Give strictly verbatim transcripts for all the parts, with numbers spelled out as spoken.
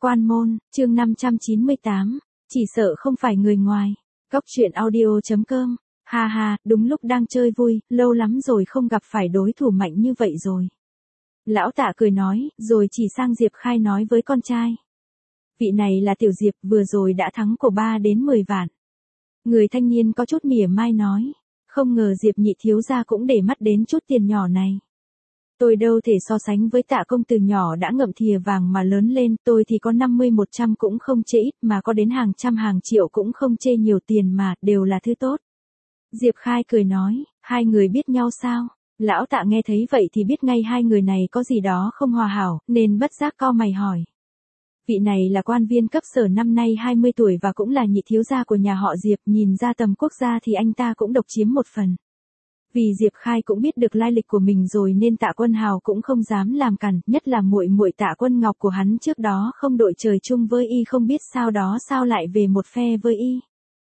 Quan môn, chương năm trăm chín mươi tám, chỉ sợ không phải người ngoài. Góc truyện audio.com, ha ha, đúng lúc đang chơi vui, lâu lắm rồi không gặp phải đối thủ mạnh như vậy rồi. Lão Tạ cười nói, rồi chỉ sang Diệp Khai nói với con trai. Vị này là Tiểu Diệp, vừa rồi đã thắng của ba đến mười vạn. Người thanh niên có chút mỉa mai nói, không ngờ Diệp nhị thiếu gia cũng để mắt đến chút tiền nhỏ này. Tôi đâu thể so sánh với Tạ công từ nhỏ đã ngậm thìa vàng mà lớn lên, tôi thì có năm mươi một trăm cũng không chê ít, mà có đến hàng trăm hàng triệu cũng không chê nhiều tiền mà, đều là thứ tốt. Diệp Khai cười nói, hai người biết nhau sao? Lão Tạ nghe thấy vậy thì biết ngay hai người này có gì đó không hòa hảo, nên bất giác cau mày hỏi. Vị này là quan viên cấp sở, năm nay hai mươi tuổi và cũng là nhị thiếu gia của nhà họ Diệp, nhìn ra tầm quốc gia thì anh ta cũng độc chiếm một phần. Vì Diệp Khai cũng biết được lai lịch của mình rồi nên Tạ Quân Hào cũng không dám làm cản, nhất là muội muội Tạ Quân Ngọc của hắn trước đó không đội trời chung với y, không biết sao đó sao lại về một phe với y.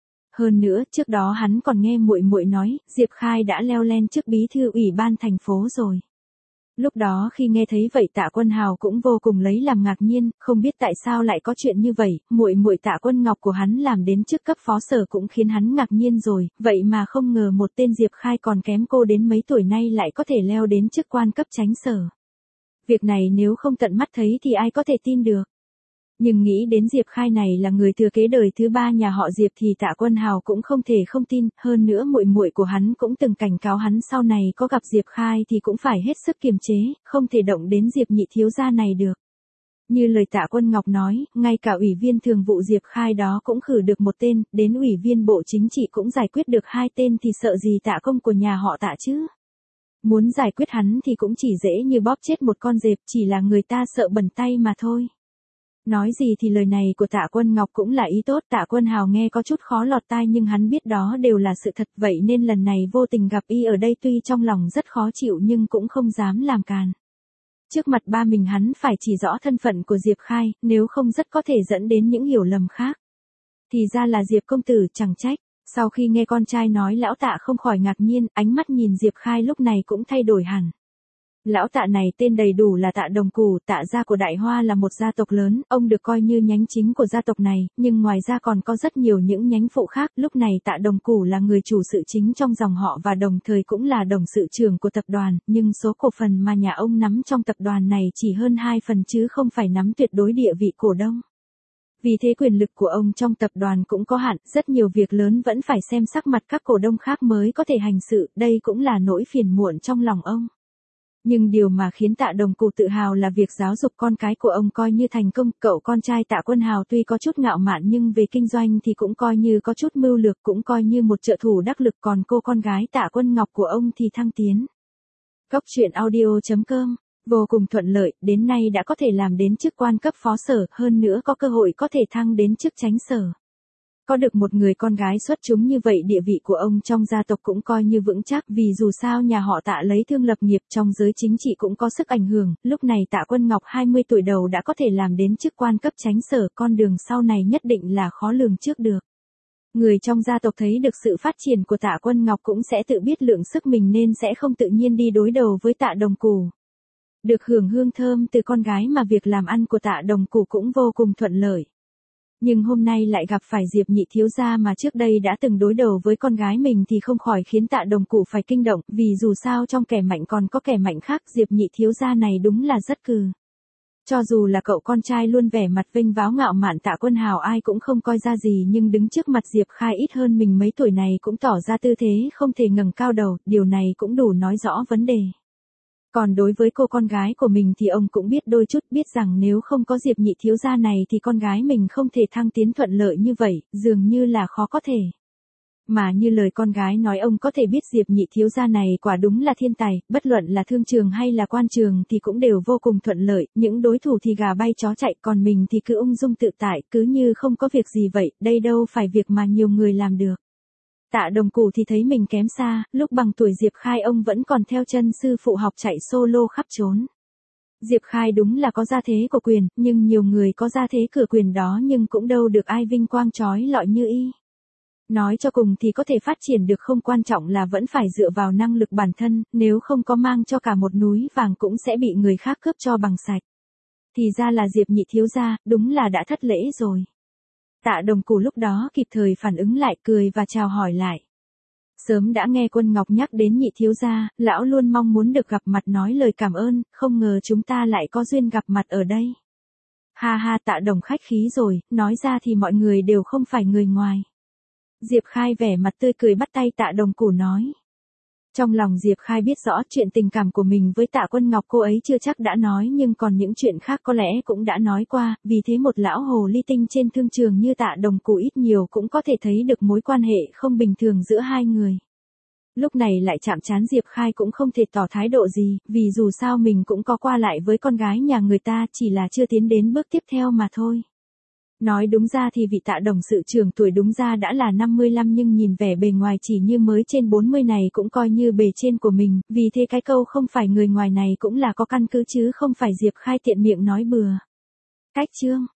Hơn nữa, trước đó hắn còn nghe muội muội nói, Diệp Khai đã leo lên chức bí thư ủy ban thành phố rồi. Lúc đó khi nghe thấy vậy Tạ Quân Hào cũng vô cùng lấy làm ngạc nhiên, không biết tại sao lại có chuyện như vậy, muội muội Tạ Quân Ngọc của hắn làm đến chức cấp phó sở cũng khiến hắn ngạc nhiên rồi, vậy mà không ngờ một tên Diệp Khai còn kém cô đến mấy tuổi nay lại có thể leo đến chức quan cấp chánh sở. Việc này nếu không tận mắt thấy thì ai có thể tin được. Nhưng nghĩ đến Diệp Khai này là người thừa kế đời thứ ba nhà họ Diệp thì Tạ Quân Hào cũng không thể không tin, hơn nữa muội muội của hắn cũng từng cảnh cáo hắn sau này có gặp Diệp Khai thì cũng phải hết sức kiềm chế, không thể động đến Diệp nhị thiếu gia này được. Như lời Tạ Quân Ngọc nói, ngay cả ủy viên thường vụ Diệp Khai đó cũng khử được một tên, đến ủy viên bộ chính trị cũng giải quyết được hai tên thì sợ gì Tạ công của nhà họ Tạ chứ. Muốn giải quyết hắn thì cũng chỉ dễ như bóp chết một con dẹp, chỉ là người ta sợ bẩn tay mà thôi. Nói gì thì lời này của Tạ Quân Ngọc cũng là ý tốt, Tạ Quân Hào nghe có chút khó lọt tai nhưng hắn biết đó đều là sự thật, vậy nên lần này vô tình gặp y ở đây tuy trong lòng rất khó chịu nhưng cũng không dám làm càn. Trước mặt ba mình hắn phải chỉ rõ thân phận của Diệp Khai, nếu không rất có thể dẫn đến những hiểu lầm khác. Thì ra là Diệp công tử, chẳng trách. Sau khi nghe con trai nói lão Tạ không khỏi ngạc nhiên, ánh mắt nhìn Diệp Khai lúc này cũng thay đổi hẳn. Lão Tạ này tên đầy đủ là Tạ Đồng Củ, Tạ gia của Đại Hoa là một gia tộc lớn, ông được coi như nhánh chính của gia tộc này, nhưng ngoài ra còn có rất nhiều những nhánh phụ khác, lúc này Tạ Đồng Củ là người chủ sự chính trong dòng họ và đồng thời cũng là đồng sự trưởng của tập đoàn, nhưng số cổ phần mà nhà ông nắm trong tập đoàn này chỉ hơn hai phần chứ không phải nắm tuyệt đối địa vị cổ đông. Vì thế quyền lực của ông trong tập đoàn cũng có hạn, rất nhiều việc lớn vẫn phải xem sắc mặt các cổ đông khác mới có thể hành sự, đây cũng là nỗi phiền muộn trong lòng ông. Nhưng điều mà khiến Tạ Đồng Củ tự hào là việc giáo dục con cái của ông coi như thành công, cậu con trai Tạ Quân Hào tuy có chút ngạo mạn nhưng về kinh doanh thì cũng coi như có chút mưu lược, cũng coi như một trợ thủ đắc lực, còn cô con gái Tạ Quân Ngọc của ông thì thăng tiến. Góc truyện audio.com, vô cùng thuận lợi, đến nay đã có thể làm đến chức quan cấp phó sở, hơn nữa có cơ hội có thể thăng đến chức chánh sở. Có được một người con gái xuất chúng như vậy địa vị của ông trong gia tộc cũng coi như vững chắc, vì dù sao nhà họ Tạ lấy thương lập nghiệp, trong giới chính trị cũng có sức ảnh hưởng, lúc này Tạ Quân Ngọc hai mươi tuổi đầu đã có thể làm đến chức quan cấp chánh sở, con đường sau này nhất định là khó lường trước được. Người trong gia tộc thấy được sự phát triển của Tạ Quân Ngọc cũng sẽ tự biết lượng sức mình nên sẽ không tự nhiên đi đối đầu với Tạ Đồng Củ. Được hưởng hương thơm từ con gái mà việc làm ăn của Tạ Đồng Củ cũng vô cùng thuận lợi. Nhưng hôm nay lại gặp phải Diệp nhị thiếu gia mà trước đây đã từng đối đầu với con gái mình thì không khỏi khiến Tạ Đồng Củ phải kinh động, vì dù sao trong kẻ mạnh còn có kẻ mạnh khác, Diệp nhị thiếu gia này đúng là rất cừ. Cho dù là cậu con trai luôn vẻ mặt vênh váo ngạo mạn Tạ Quân Hào ai cũng không coi ra gì, nhưng đứng trước mặt Diệp Khai ít hơn mình mấy tuổi này cũng tỏ ra tư thế không thể ngẩng cao đầu, điều này cũng đủ nói rõ vấn đề. Còn đối với cô con gái của mình thì ông cũng biết đôi chút, biết rằng nếu không có Diệp nhị thiếu gia này thì con gái mình không thể thăng tiến thuận lợi như vậy, dường như là khó có thể. Mà như lời con gái nói, ông có thể biết Diệp nhị thiếu gia này quả đúng là thiên tài, bất luận là thương trường hay là quan trường thì cũng đều vô cùng thuận lợi, những đối thủ thì gà bay chó chạy, còn mình thì cứ ung dung tự tại, cứ như không có việc gì vậy, đây đâu phải việc mà nhiều người làm được. Tạ Đồng Củ thì thấy mình kém xa, lúc bằng tuổi Diệp Khai ông vẫn còn theo chân sư phụ học chạy solo khắp trốn. Diệp Khai đúng là có gia thế của quyền, nhưng nhiều người có gia thế cửa quyền đó nhưng cũng đâu được ai vinh quang chói lọi như y. Nói cho cùng thì có thể phát triển được không quan trọng là vẫn phải dựa vào năng lực bản thân, nếu không có mang cho cả một núi vàng cũng sẽ bị người khác cướp cho bằng sạch. Thì ra là Diệp nhị thiếu gia, đúng là đã thất lễ rồi. Tạ Đồng Củ lúc đó kịp thời phản ứng lại, cười và chào hỏi lại. Sớm đã nghe Quân Ngọc nhắc đến nhị thiếu gia, lão luôn mong muốn được gặp mặt nói lời cảm ơn, không ngờ chúng ta lại có duyên gặp mặt ở đây. Ha ha, Tạ Đồng khách khí rồi, nói ra thì mọi người đều không phải người ngoài. Diệp Khai vẻ mặt tươi cười bắt tay Tạ Đồng Củ nói. Trong lòng Diệp Khai biết rõ chuyện tình cảm của mình với Tạ Quân Ngọc cô ấy chưa chắc đã nói, nhưng còn những chuyện khác có lẽ cũng đã nói qua, vì thế một lão hồ ly tinh trên thương trường như Tạ Đồng Củ ít nhiều cũng có thể thấy được mối quan hệ không bình thường giữa hai người. Lúc này lại chạm trán Diệp Khai cũng không thể tỏ thái độ gì, vì dù sao mình cũng có qua lại với con gái nhà người ta, chỉ là chưa tiến đến bước tiếp theo mà thôi. Nói đúng ra thì vị Tạ Đồng sự trưởng tuổi đúng ra đã là năm mươi lăm, nhưng nhìn vẻ bề ngoài chỉ như mới trên bốn mươi này cũng coi như bề trên của mình, vì thế cái câu không phải người ngoài này cũng là có căn cứ chứ không phải Diệp Khai tiện miệng nói bừa. Cách chương